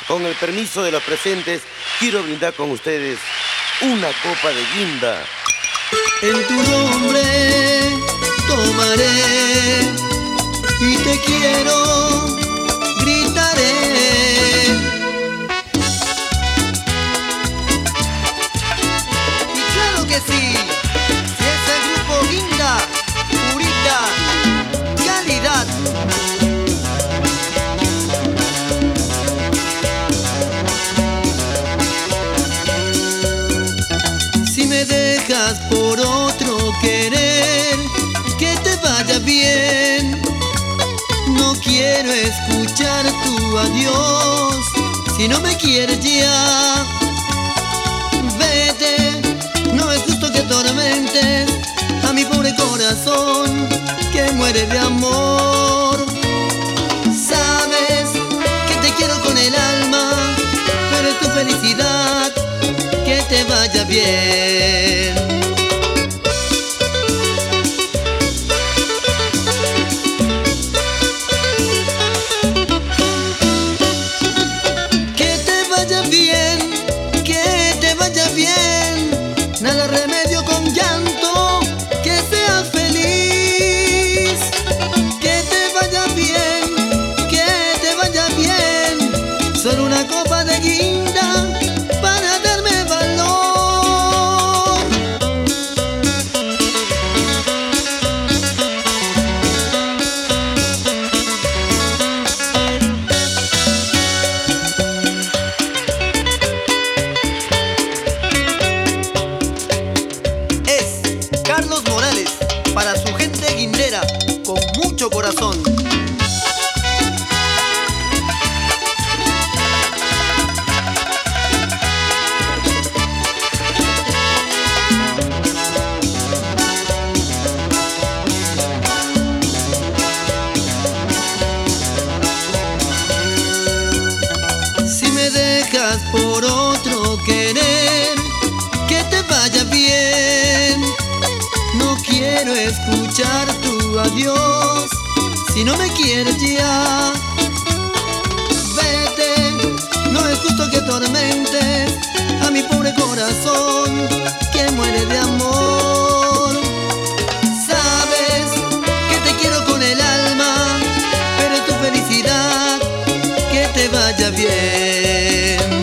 Con el permiso de los presentes, quiero brindar con ustedes una copa de guinda. En tu nombre tomaré y te quiero, gritaré. Y claro que sí, si es el grupo Guinda, purita calidad. Si me dejas por otro querer, que te vaya bien. No quiero escuchar tu adiós si no me quieres ya. Vete, no es justo que atormentes a mi pobre corazón que muere de amor. Sabes que te quiero con el alma, pero es tu felicidad que te vaya bien. Nada remedio con llanto, que seas feliz. Que te vaya bien, que te vaya bien. Solo una copa de guinda para darme valor. Carlos Morales, para su gente guindera, con mucho corazón. Si me dejas por otro querer, que te vaya bien. No quiero escuchar tu adiós si no me quieres ya. Vete, no es justo que atormentes a mi pobre corazón que muere de amor. Sabes que te quiero con el alma, pero es tu felicidad que te vaya bien.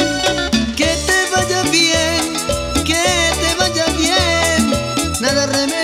Nada remedio